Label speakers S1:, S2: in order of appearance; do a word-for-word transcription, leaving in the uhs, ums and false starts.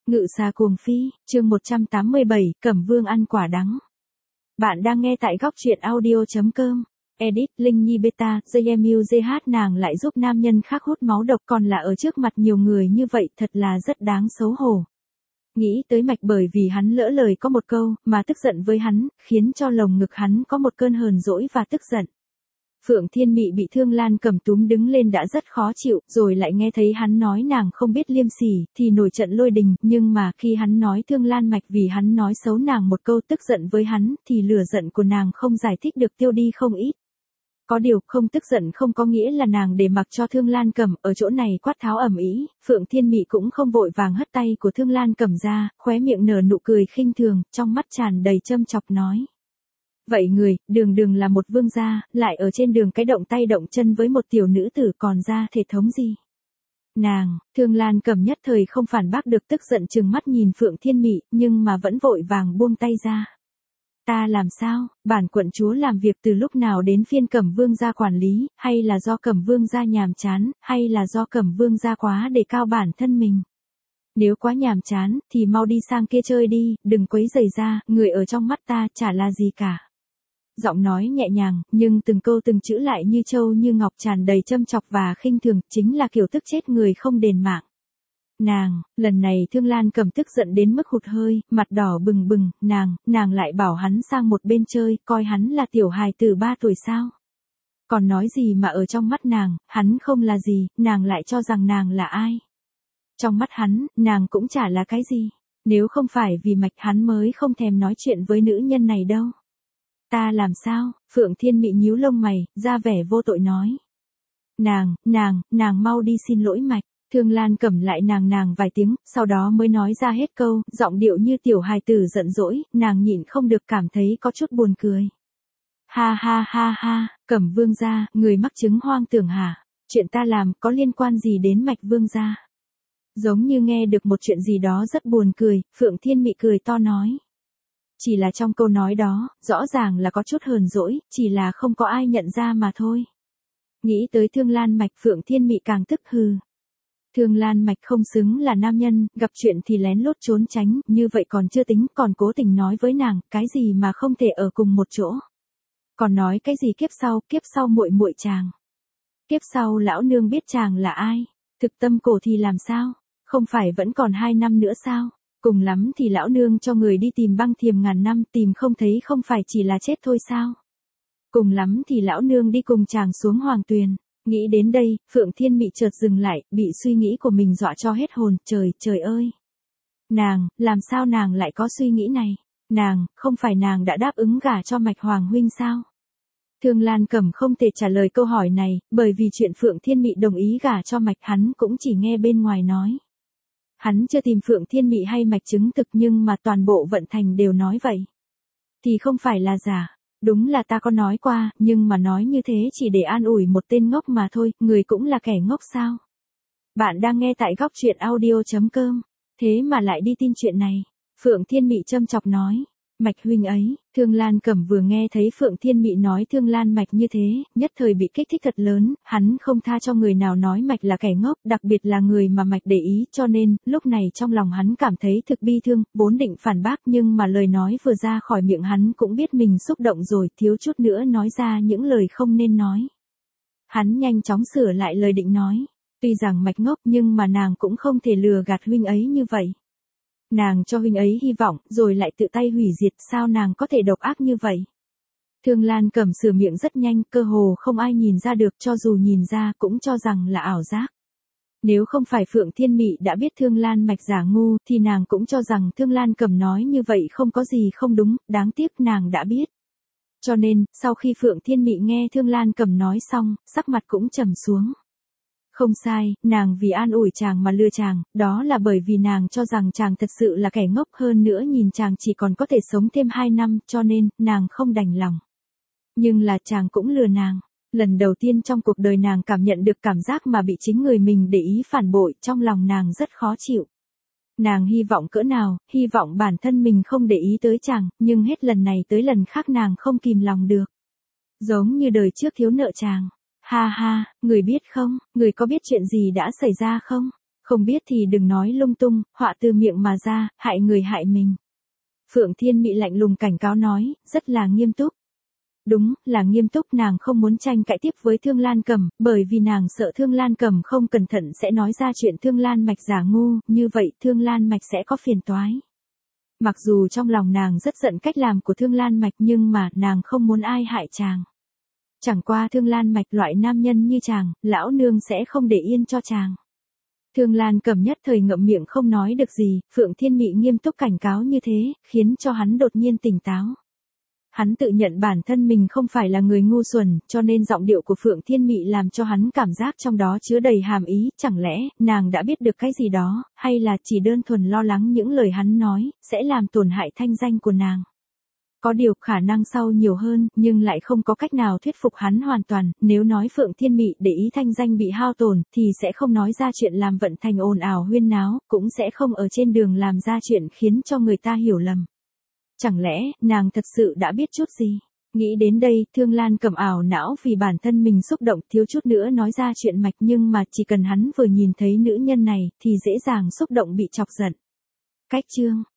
S1: Ngự xà cuồng phi, chương một trăm tám mươi bảy, Cẩm Vương ăn quả đắng. Bạn đang nghe tại góc truyện audio chấm com. Edit, Linh Nhi Beta, gi em u giê hát nàng lại giúp nam nhân khác hút máu độc còn là ở trước mặt nhiều người như vậy thật là rất đáng xấu hổ. Nghĩ tới Mạch bởi vì hắn lỡ lời có một câu, mà tức giận với hắn, khiến cho lồng ngực hắn có một cơn hờn dỗi và tức giận. Phượng Thiên Mị bị Thương Lan Cẩm túm đứng lên đã rất khó chịu, rồi lại nghe thấy hắn nói nàng không biết liêm sỉ, thì nổi trận lôi đình, nhưng mà khi hắn nói Thương Lan Mạch vì hắn nói xấu nàng một câu tức giận với hắn, thì lửa giận của nàng không giải thích được tiêu đi không ít. Có điều, không tức giận không có nghĩa là nàng để mặc cho Thương Lan Cẩm ở chỗ này quát tháo ầm ĩ, Phượng Thiên Mị cũng không vội vàng hất tay của Thương Lan Cẩm ra, khóe miệng nở nụ cười khinh thường, trong mắt tràn đầy châm chọc nói. Vậy người, đường đường là một vương gia, lại ở trên đường cái động tay động chân với một tiểu nữ tử còn ra thể thống gì? Nàng, Thương Lan Cẩm nhất thời không phản bác được tức giận trừng mắt nhìn Phượng Thiên Mị, nhưng mà vẫn vội vàng buông tay ra. Ta làm sao, bản quận chúa làm việc từ lúc nào đến phiên Cẩm Vương gia quản lý, hay là do Cẩm Vương gia nhàm chán, hay là do Cẩm Vương gia quá đề cao bản thân mình? Nếu quá nhàm chán, thì mau đi sang kia chơi đi, đừng quấy rầy ra, người ở trong mắt ta chả là gì cả. Giọng nói nhẹ nhàng, nhưng từng câu từng chữ lại như châu như ngọc tràn đầy châm chọc và khinh thường, chính là kiểu tức chết người không đền mạng. Nàng, lần này Thương Lan Cẩm tức giận đến mức hụt hơi, mặt đỏ bừng bừng, nàng, nàng lại bảo hắn sang một bên chơi, coi hắn là tiểu hài tử ba tuổi sao. Còn nói gì mà ở trong mắt nàng, hắn không là gì, nàng lại cho rằng nàng là ai. Trong mắt hắn, nàng cũng chả là cái gì, nếu không phải vì Mạch hắn mới không thèm nói chuyện với nữ nhân này đâu. Ta làm sao? Phượng Thiên Mị nhíu lông mày, ra vẻ vô tội nói. Nàng, nàng, nàng mau đi xin lỗi Mạch. Thương Lan Cẩm lại nàng nàng vài tiếng, sau đó mới nói ra hết câu, giọng điệu như tiểu hài tử giận dỗi, nàng nhịn không được cảm thấy có chút buồn cười. Ha ha ha ha, Cẩm Vương gia, người mắc chứng hoang tưởng hả? Chuyện ta làm có liên quan gì đến Mạch Vương gia? Giống như nghe được một chuyện gì đó rất buồn cười, Phượng Thiên Mị cười to nói. Chỉ là trong câu nói đó, rõ ràng là có chút hờn dỗi, chỉ là không có ai nhận ra mà thôi. Nghĩ tới Thương Lan Mạch, Phượng Thiên Mị càng tức hừ. Thương Lan Mạch không xứng là nam nhân, gặp chuyện thì lén lút trốn tránh, như vậy còn chưa tính, còn cố tình nói với nàng, cái gì mà không thể ở cùng một chỗ. Còn nói cái gì kiếp sau, kiếp sau muội muội chàng. Kiếp sau lão nương biết chàng là ai, thực tâm cổ thì làm sao, không phải vẫn còn hai năm nữa sao? Cùng lắm thì lão nương cho người đi tìm băng thiềm ngàn năm, tìm không thấy không phải chỉ là chết thôi sao? Cùng lắm thì lão nương đi cùng chàng xuống hoàng tuyền. Nghĩ đến đây, Phượng Thiên Mị chợt dừng lại, bị suy nghĩ của mình dọa cho hết hồn, trời, trời ơi! Nàng, làm sao nàng lại có suy nghĩ này? Nàng, không phải nàng đã đáp ứng gả cho Mạch Hoàng huynh sao? Thương Lan Cẩm không thể trả lời câu hỏi này, bởi vì chuyện Phượng Thiên Mị đồng ý gả cho Mạch hắn cũng chỉ nghe bên ngoài nói. Hắn chưa tìm Phượng Thiên Mị hay Mạch chứng thực nhưng mà toàn bộ vận thành đều nói vậy. Thì không phải là giả. Đúng là ta có nói qua, nhưng mà nói như thế chỉ để an ủi một tên ngốc mà thôi, người cũng là kẻ ngốc sao. Bạn đang nghe tại góc truyện audio chấm com, thế mà lại đi tin chuyện này. Phượng Thiên Mị châm chọc nói. Mạch huynh ấy, Thương Lan Cẩm vừa nghe thấy Phượng Thiên Mị nói Thương Lan Mạch như thế, nhất thời bị kích thích thật lớn, hắn không tha cho người nào nói Mạch là kẻ ngốc, đặc biệt là người mà Mạch để ý, cho nên, lúc này trong lòng hắn cảm thấy thực bi thương, vốn định phản bác nhưng mà lời nói vừa ra khỏi miệng hắn cũng biết mình xúc động rồi, thiếu chút nữa nói ra những lời không nên nói. Hắn nhanh chóng sửa lại lời định nói, tuy rằng Mạch ngốc nhưng mà nàng cũng không thể lừa gạt huynh ấy như vậy. Nàng cho huynh ấy hy vọng, rồi lại tự tay hủy diệt, sao nàng có thể độc ác như vậy? Thương Lan Cẩm sửa miệng rất nhanh, cơ hồ không ai nhìn ra được, cho dù nhìn ra cũng cho rằng là ảo giác. Nếu không phải Phượng Thiên Mị đã biết Thương Lan Mạch giả ngu, thì nàng cũng cho rằng Thương Lan Cẩm nói như vậy không có gì không đúng, đáng tiếc nàng đã biết. Cho nên, sau khi Phượng Thiên Mị nghe Thương Lan Cẩm nói xong, sắc mặt cũng trầm xuống. Không sai, nàng vì an ủi chàng mà lừa chàng, đó là bởi vì nàng cho rằng chàng thật sự là kẻ ngốc, hơn nữa nhìn chàng chỉ còn có thể sống thêm hai năm, cho nên, nàng không đành lòng. Nhưng là chàng cũng lừa nàng. Lần đầu tiên trong cuộc đời nàng cảm nhận được cảm giác mà bị chính người mình để ý phản bội, trong lòng nàng rất khó chịu. Nàng hy vọng cỡ nào, hy vọng bản thân mình không để ý tới chàng, nhưng hết lần này tới lần khác nàng không kìm lòng được. Giống như đời trước thiếu nợ chàng. Ha ha, người biết không, người có biết chuyện gì đã xảy ra không? Không biết thì đừng nói lung tung, họa từ miệng mà ra, hại người hại mình. Phượng Thiên Mị lạnh lùng cảnh cáo nói, rất là nghiêm túc. Đúng, là nghiêm túc, nàng không muốn tranh cãi tiếp với Thương Lan Cầm, bởi vì nàng sợ Thương Lan Cầm không cẩn thận sẽ nói ra chuyện Thương Lan Mạch giả ngu, như vậy Thương Lan Mạch sẽ có phiền toái. Mặc dù trong lòng nàng rất giận cách làm của Thương Lan Mạch nhưng mà nàng không muốn ai hại chàng. Chẳng qua Thương Lan Mạch loại nam nhân như chàng, lão nương sẽ không để yên cho chàng. Thương Lan Cầm nhất thời ngậm miệng không nói được gì, Phượng Thiên Mị nghiêm túc cảnh cáo như thế, khiến cho hắn đột nhiên tỉnh táo. Hắn tự nhận bản thân mình không phải là người ngu xuẩn, cho nên giọng điệu của Phượng Thiên Mị làm cho hắn cảm giác trong đó chứa đầy hàm ý, chẳng lẽ, nàng đã biết được cái gì đó, hay là chỉ đơn thuần lo lắng những lời hắn nói, sẽ làm tổn hại thanh danh của nàng. Có điều khả năng sau nhiều hơn, nhưng lại không có cách nào thuyết phục hắn hoàn toàn, nếu nói Phượng Thiên Mị để ý thanh danh bị hao tổn, thì sẽ không nói ra chuyện làm vận thành ồn ào huyên náo, cũng sẽ không ở trên đường làm ra chuyện khiến cho người ta hiểu lầm. Chẳng lẽ, nàng thật sự đã biết chút gì? Nghĩ đến đây, Thương Lan Cầm ảo não vì bản thân mình xúc động thiếu chút nữa nói ra chuyện mạch nhưng mà chỉ cần hắn vừa nhìn thấy nữ nhân này, thì dễ dàng xúc động bị chọc giận. Cách chương